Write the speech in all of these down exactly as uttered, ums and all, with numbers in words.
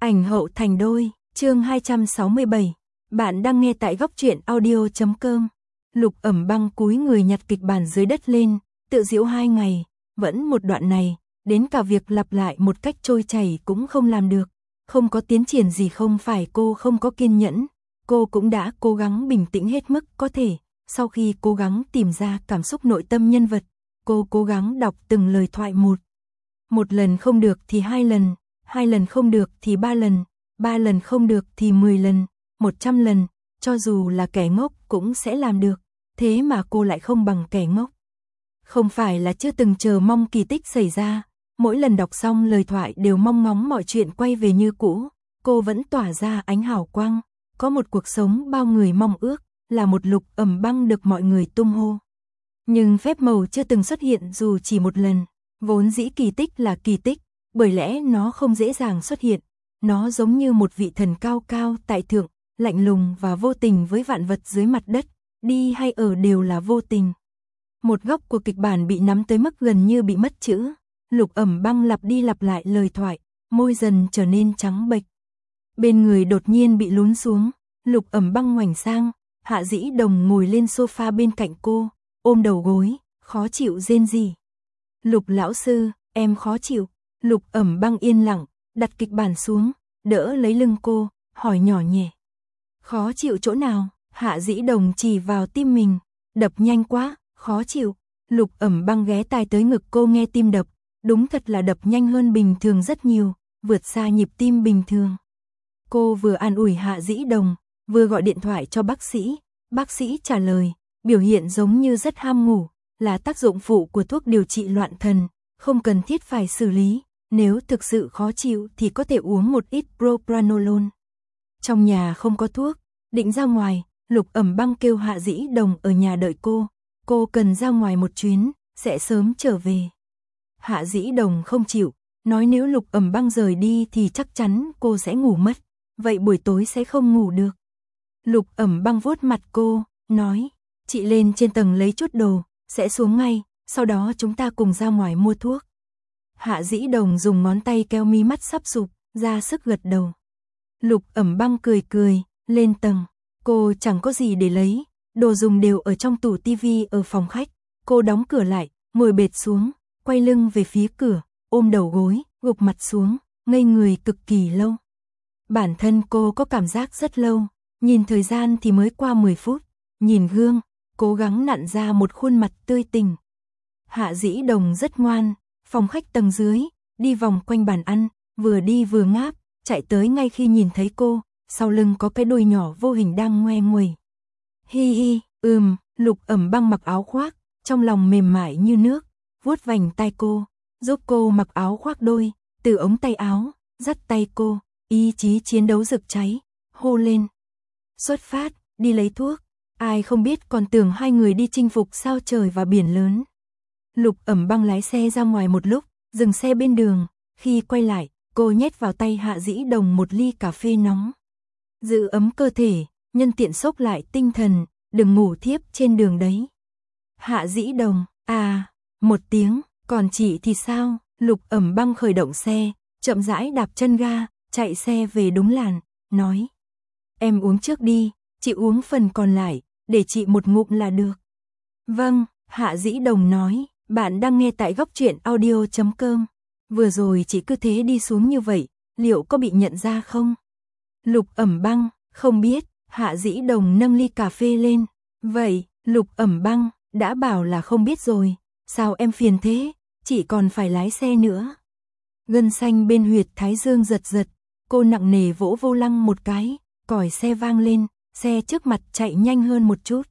Ảnh hậu thành đôi, chương hai trăm sáu mươi bảy. Bạn đang nghe tại góc truyện audio chấm com. Lục Ẩm Băng cúi người nhặt kịch bản dưới đất lên, tự giễu hai ngày, vẫn một đoạn này, đến cả việc lặp lại một cách trôi chảy cũng không làm được. Không có tiến triển gì không phải cô không có kiên nhẫn, cô cũng đã cố gắng bình tĩnh hết mức có thể. Sau khi cố gắng tìm ra cảm xúc nội tâm nhân vật, cô cố gắng đọc từng lời thoại một. Một lần không được thì hai lần, hai lần không được thì ba lần, ba lần không được thì mười lần, một trăm lần, cho dù là kẻ ngốc cũng sẽ làm được, thế mà cô lại không bằng kẻ ngốc. Không phải là chưa từng chờ mong kỳ tích xảy ra, mỗi lần đọc xong lời thoại đều mong ngóng mọi chuyện quay về như cũ, cô vẫn tỏa ra ánh hào quang, có một cuộc sống bao người mong ước, là một Lục Ẩm Băng được mọi người tung hô. Nhưng phép màu chưa từng xuất hiện dù chỉ một lần, vốn dĩ kỳ tích là kỳ tích, bởi lẽ nó không dễ dàng xuất hiện, nó giống như một vị thần cao cao tại thượng, lạnh lùng và vô tình với vạn vật dưới mặt đất, đi hay ở đều là vô tình. Một góc của kịch bản bị nắm tới mức gần như bị mất chữ, Lục Ẩm Băng lặp đi lặp lại lời thoại, môi dần trở nên trắng bệch. Bên người đột nhiên bị lún xuống, Lục Ẩm Băng ngoảnh sang, Hạ Dĩ Đồng ngồi lên sofa bên cạnh cô, ôm đầu gối, khó chịu rên rỉ. Lục lão sư, em khó chịu. Lục Ẩm Băng yên lặng, đặt kịch bản xuống, đỡ lấy lưng cô, hỏi nhỏ nhẹ. Khó chịu chỗ nào? Hạ Dĩ Đồng chỉ vào tim mình, đập nhanh quá, khó chịu. Lục Ẩm Băng ghé tai tới ngực cô nghe tim đập, đúng thật là đập nhanh hơn bình thường rất nhiều, vượt xa nhịp tim bình thường. Cô vừa an ủi Hạ Dĩ Đồng, vừa gọi điện thoại cho bác sĩ, bác sĩ trả lời, biểu hiện giống như rất ham ngủ, là tác dụng phụ của thuốc điều trị loạn thần, không cần thiết phải xử lý, nếu thực sự khó chịu thì có thể uống một ít propranolol. Trong nhà không có thuốc, định ra ngoài, Lục Ẩm Băng kêu Hạ Dĩ Đồng ở nhà đợi cô, cô cần ra ngoài một chuyến, sẽ sớm trở về. Hạ Dĩ Đồng không chịu, nói nếu Lục Ẩm Băng rời đi thì chắc chắn cô sẽ ngủ mất, vậy buổi tối sẽ không ngủ được. Lục Ẩm Băng vuốt mặt cô, nói, chị lên trên tầng lấy chút đồ, sẽ xuống ngay, sau đó chúng ta cùng ra ngoài mua thuốc. Hạ Dĩ Đồng dùng ngón tay keo mi mắt sắp sụp, ra sức gật đầu. Lục Ẩm Băng cười cười, lên tầng, cô chẳng có gì để lấy, đồ dùng đều ở trong tủ tivi ở phòng khách, cô đóng cửa lại, ngồi bệt xuống, quay lưng về phía cửa, ôm đầu gối, gục mặt xuống, ngây người cực kỳ lâu. Bản thân cô có cảm giác rất lâu, nhìn thời gian thì mới qua mười phút, nhìn gương, cố gắng nặn ra một khuôn mặt tươi tỉnh. Hạ Dĩ Đồng rất ngoan, phòng khách tầng dưới, đi vòng quanh bàn ăn, vừa đi vừa ngáp, chạy tới ngay khi nhìn thấy cô, sau lưng có cái đuôi nhỏ vô hình đang ngoe nguẩy. Hi hi, ừm, Lục Ẩm Băng mặc áo khoác, trong lòng mềm mại như nước, vuốt vành tai cô, giúp cô mặc áo khoác đôi, từ ống tay áo, dắt tay cô, ý chí chiến đấu rực cháy, hô lên. Xuất phát, đi lấy thuốc, ai không biết còn tưởng hai người đi chinh phục sao trời và biển lớn. Lục Ẩm Băng lái xe ra ngoài một lúc, dừng xe bên đường, khi quay lại, cô nhét vào tay Hạ Dĩ Đồng một ly cà phê nóng. Giữ ấm cơ thể, nhân tiện xốc lại tinh thần, đừng ngủ thiếp trên đường đấy. Hạ Dĩ Đồng, à, một tiếng, còn chị thì sao? Lục Ẩm Băng khởi động xe, chậm rãi đạp chân ga, chạy xe về đúng làn, nói. Em uống trước đi, chị uống phần còn lại, để chị một ngụm là được. Vâng, Hạ Dĩ Đồng nói, bạn đang nghe tại góc truyện audio chấm com. Vừa rồi chị cứ thế đi xuống như vậy, liệu có bị nhận ra không? Lục Ẩm Băng, không biết, Hạ Dĩ Đồng nâng ly cà phê lên. Vậy, Lục Ẩm Băng, đã bảo là không biết rồi, sao em phiền thế, chị còn phải lái xe nữa. Gân xanh bên huyệt thái dương giật giật, cô nặng nề vỗ vô lăng một cái, còi xe vang lên, xe trước mặt chạy nhanh hơn một chút.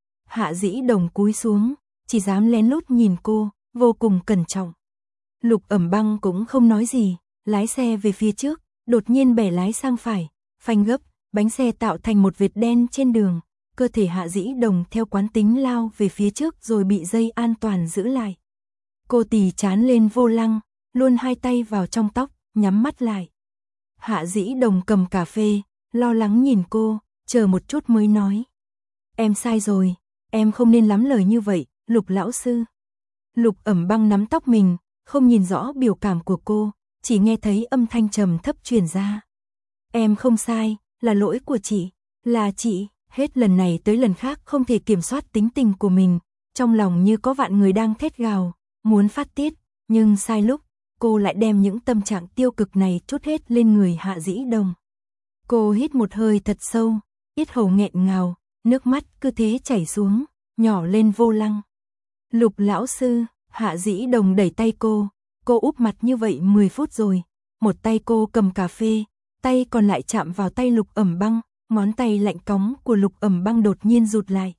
Hạ Dĩ Đồng cúi xuống, chỉ dám lén lút nhìn cô, vô cùng cẩn trọng. Lục Ẩm Băng cũng không nói gì, lái xe về phía trước, đột nhiên bẻ lái sang phải, phanh gấp, bánh xe tạo thành một vệt đen trên đường, cơ thể Hạ Dĩ Đồng theo quán tính lao về phía trước rồi bị dây an toàn giữ lại. Cô tì chán lên vô lăng, luôn hai tay vào trong tóc, nhắm mắt lại. Hạ Dĩ Đồng cầm cà phê, lo lắng nhìn cô, chờ một chút mới nói. Em sai rồi, em không nên lắm lời như vậy, Lục lão sư. Lục Ẩm Băng nắm tóc mình, không nhìn rõ biểu cảm của cô, chỉ nghe thấy âm thanh trầm thấp truyền ra. Em không sai, là lỗi của chị, là chị, hết lần này tới lần khác không thể kiểm soát tính tình của mình, trong lòng như có vạn người đang thét gào, muốn phát tiết, nhưng sai lúc, cô lại đem những tâm trạng tiêu cực này trút hết lên người Hạ Dĩ Đồng. Cô hít một hơi thật sâu, yết hầu nghẹn ngào, nước mắt cứ thế chảy xuống, nhỏ lên vô lăng. Lục lão sư, Hạ Dĩ Đồng đẩy tay cô, cô úp mặt như vậy mười phút rồi, một tay cô cầm cà phê, tay còn lại chạm vào tay Lục Ẩm Băng, ngón tay lạnh cóng của Lục Ẩm Băng đột nhiên rụt lại.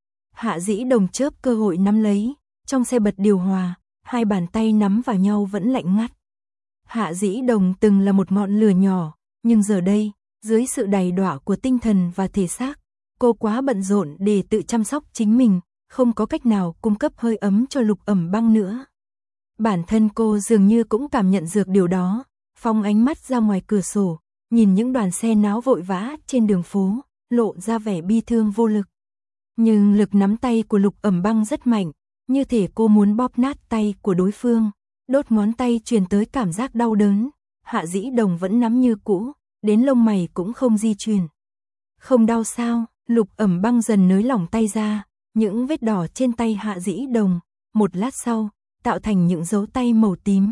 Hạ Dĩ Đồng chớp cơ hội nắm lấy, trong xe bật điều hòa, hai bàn tay nắm vào nhau vẫn lạnh ngắt. Hạ Dĩ Đồng từng là một ngọn lửa nhỏ, nhưng giờ đây, dưới sự đầy đọa của tinh thần và thể xác, cô quá bận rộn để tự chăm sóc chính mình, không có cách nào cung cấp hơi ấm cho Lục Ẩm Băng nữa. Bản thân cô dường như cũng cảm nhận được điều đó, phóng ánh mắt ra ngoài cửa sổ, nhìn những đoàn xe náo vội vã trên đường phố, lộ ra vẻ bi thương vô lực. Nhưng lực nắm tay của Lục Ẩm Băng rất mạnh, như thể cô muốn bóp nát tay của đối phương, đốt ngón tay truyền tới cảm giác đau đớn. Hạ Dĩ Đồng vẫn nắm như cũ, đến lông mày cũng không di chuyển. Không đau sao? Lục Ẩm Băng dần nới lỏng tay ra, những vết đỏ trên tay Hạ Dĩ Đồng, một lát sau, tạo thành những dấu tay màu tím.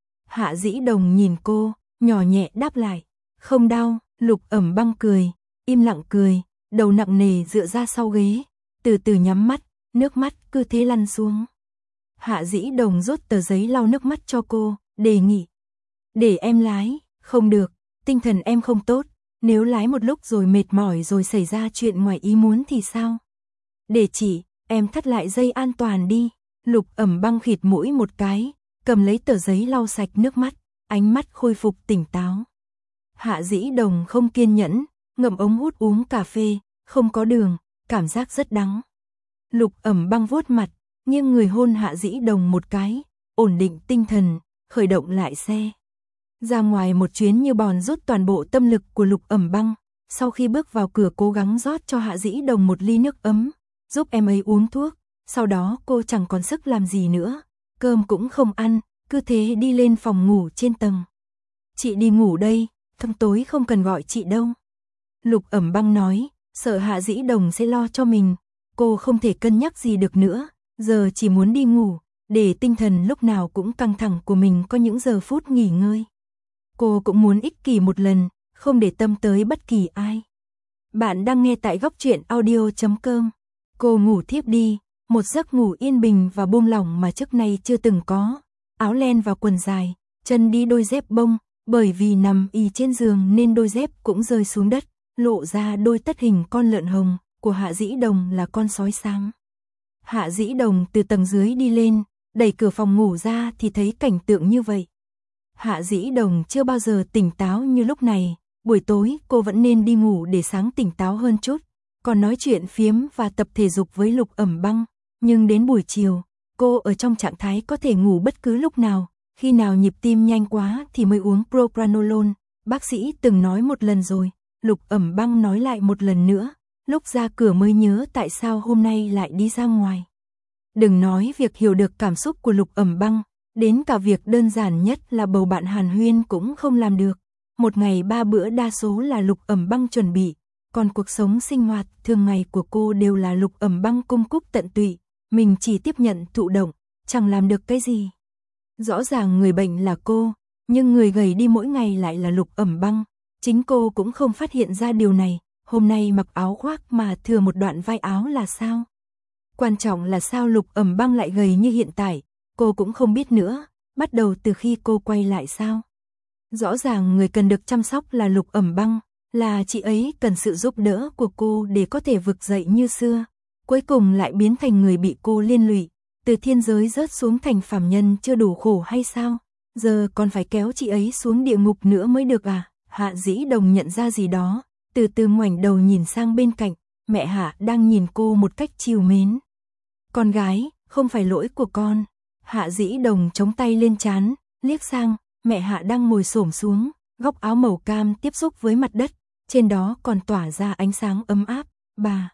Hạ Dĩ Đồng nhìn cô, nhỏ nhẹ đáp lại, không đau. Lục Ẩm Băng cười, im lặng cười, đầu nặng nề dựa ra sau ghế, từ từ nhắm mắt, nước mắt cứ thế lăn xuống. Hạ Dĩ Đồng rút tờ giấy lau nước mắt cho cô, đề nghị. Để em lái, không được, tinh thần em không tốt, nếu lái một lúc rồi mệt mỏi rồi xảy ra chuyện ngoài ý muốn thì sao? Để chị, em thắt lại dây an toàn đi. Lục Ẩm Băng khịt mũi một cái, cầm lấy tờ giấy lau sạch nước mắt, ánh mắt khôi phục tỉnh táo. Hạ Dĩ Đồng không kiên nhẫn, ngậm ống hút uống cà phê, không có đường, cảm giác rất đắng. Lục Ẩm Băng vuốt mặt, nghiêng người hôn Hạ Dĩ Đồng một cái, ổn định tinh thần, khởi động lại xe. Ra ngoài một chuyến như bòn rút toàn bộ tâm lực của Lục Ẩm Băng, sau khi bước vào cửa cố gắng rót cho Hạ Dĩ Đồng một ly nước ấm, giúp em ấy uống thuốc, sau đó cô chẳng còn sức làm gì nữa, cơm cũng không ăn, cứ thế đi lên phòng ngủ trên tầng. Chị đi ngủ đây, thâm tối không cần gọi chị đâu. Lục Ẩm Băng nói, sợ Hạ Dĩ Đồng sẽ lo cho mình, cô không thể cân nhắc gì được nữa, giờ chỉ muốn đi ngủ, để tinh thần lúc nào cũng căng thẳng của mình có những giờ phút nghỉ ngơi. Cô cũng muốn ích kỷ một lần, không để tâm tới bất kỳ ai. Bạn đang nghe tại góc truyện audio chấm com. Cô ngủ thiếp đi, một giấc ngủ yên bình và buông lỏng mà trước nay chưa từng có. Áo len và quần dài, chân đi đôi dép bông, bởi vì nằm ì trên giường nên đôi dép cũng rơi xuống đất, lộ ra đôi tất hình con lợn hồng của Hạ Dĩ Đồng là con sói sáng. Hạ Dĩ Đồng từ tầng dưới đi lên, đẩy cửa phòng ngủ ra thì thấy cảnh tượng như vậy. Hạ Dĩ Đồng chưa bao giờ tỉnh táo như lúc này, buổi tối cô vẫn nên đi ngủ để sáng tỉnh táo hơn chút, còn nói chuyện phiếm và tập thể dục với Lục Ẩm Băng, nhưng đến buổi chiều, cô ở trong trạng thái có thể ngủ bất cứ lúc nào, khi nào nhịp tim nhanh quá thì mới uống propranolol, bác sĩ từng nói một lần rồi. Lục Ẩm Băng nói lại một lần nữa, lúc ra cửa mới nhớ tại sao hôm nay lại đi ra ngoài. Đừng nói việc hiểu được cảm xúc của Lục Ẩm Băng, đến cả việc đơn giản nhất là bầu bạn hàn huyên cũng không làm được. Một ngày ba bữa đa số là Lục Ẩm Băng chuẩn bị, còn cuộc sống sinh hoạt thường ngày của cô đều là Lục Ẩm Băng cung cúc tận tụy, mình chỉ tiếp nhận thụ động, chẳng làm được cái gì. Rõ ràng người bệnh là cô, nhưng người gầy đi mỗi ngày lại là Lục Ẩm Băng. Chính cô cũng không phát hiện ra điều này, hôm nay mặc áo khoác mà thừa một đoạn vai áo là sao? Quan trọng là sao Lục Ẩm Băng lại gầy như hiện tại, cô cũng không biết nữa, bắt đầu từ khi cô quay lại sao? Rõ ràng người cần được chăm sóc là Lục Ẩm Băng, là chị ấy cần sự giúp đỡ của cô để có thể vực dậy như xưa, cuối cùng lại biến thành người bị cô liên lụy, từ thiên giới rớt xuống thành phàm nhân chưa đủ khổ hay sao? Giờ còn phải kéo chị ấy xuống địa ngục nữa mới được à? Hạ Dĩ Đồng nhận ra gì đó, từ từ ngoảnh đầu nhìn sang bên cạnh, mẹ Hạ đang nhìn cô một cách trìu mến. Con gái, không phải lỗi của con. Hạ Dĩ Đồng chống tay lên trán, liếc sang, mẹ Hạ đang ngồi xổm xuống, góc áo màu cam tiếp xúc với mặt đất, trên đó còn tỏa ra ánh sáng ấm áp. Bà,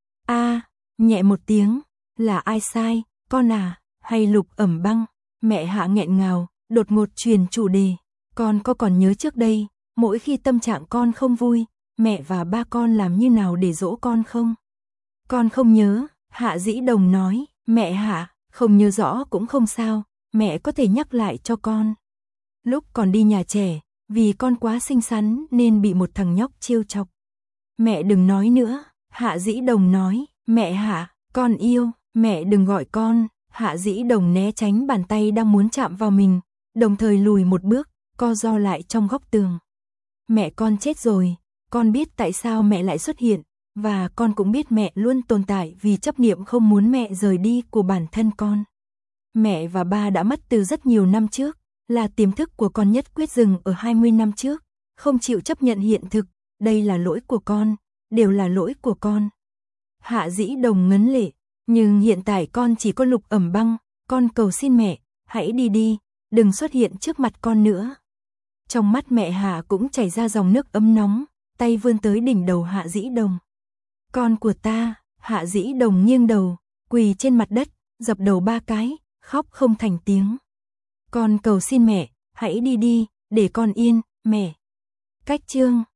a, nhẹ một tiếng, là ai sai, con à, hay Lục Ẩm Băng? Mẹ Hạ nghẹn ngào, đột ngột truyền chủ đề, con có còn nhớ trước đây, mỗi khi tâm trạng con không vui, mẹ và ba con làm như nào để dỗ con không? Con không nhớ, Hạ Dĩ Đồng nói, mẹ hả, không nhớ rõ cũng không sao, mẹ có thể nhắc lại cho con. Lúc còn đi nhà trẻ, vì con quá xinh xắn nên bị một thằng nhóc trêu chọc. Mẹ đừng nói nữa, Hạ Dĩ Đồng nói, mẹ hả, con yêu, mẹ đừng gọi con. Hạ Dĩ Đồng né tránh bàn tay đang muốn chạm vào mình, đồng thời lùi một bước, co ro lại trong góc tường. Mẹ con chết rồi, con biết tại sao mẹ lại xuất hiện, và con cũng biết mẹ luôn tồn tại vì chấp niệm không muốn mẹ rời đi của bản thân con. Mẹ và ba đã mất từ rất nhiều năm trước, là tiềm thức của con nhất quyết dừng ở hai mươi năm trước, không chịu chấp nhận hiện thực, đây là lỗi của con, đều là lỗi của con. Hạ Dĩ Đồng ngấn lệ, nhưng hiện tại con chỉ có Lục Ẩm Băng, con cầu xin mẹ, hãy đi đi, đừng xuất hiện trước mặt con nữa. Trong mắt mẹ Hạ cũng chảy ra dòng nước ấm nóng, tay vươn tới đỉnh đầu Hạ Dĩ Đồng. Con của ta, Hạ Dĩ Đồng nghiêng đầu, quỳ trên mặt đất, dập đầu ba cái, khóc không thành tiếng. Con cầu xin mẹ, hãy đi đi, để con yên, mẹ. Cách chương